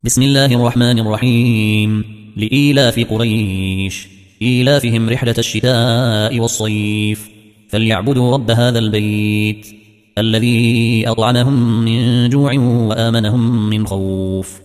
بسم الله الرحمن الرحيم. لإيلاف قريش إيلافهم رحلة الشتاء والصيف فليعبدوا رب هذا البيت الذي أطعمهم من جوع وآمنهم من خوف.